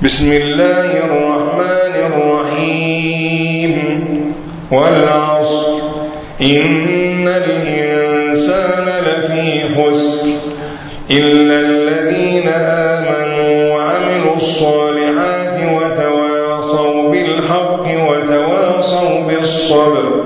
بسم الله الرحمن الرحيم والعصر إن الإنسان لفي خسر إلا الذين آمنوا وعملوا الصالحات وتواصوا بالحق وتواصوا بالصبر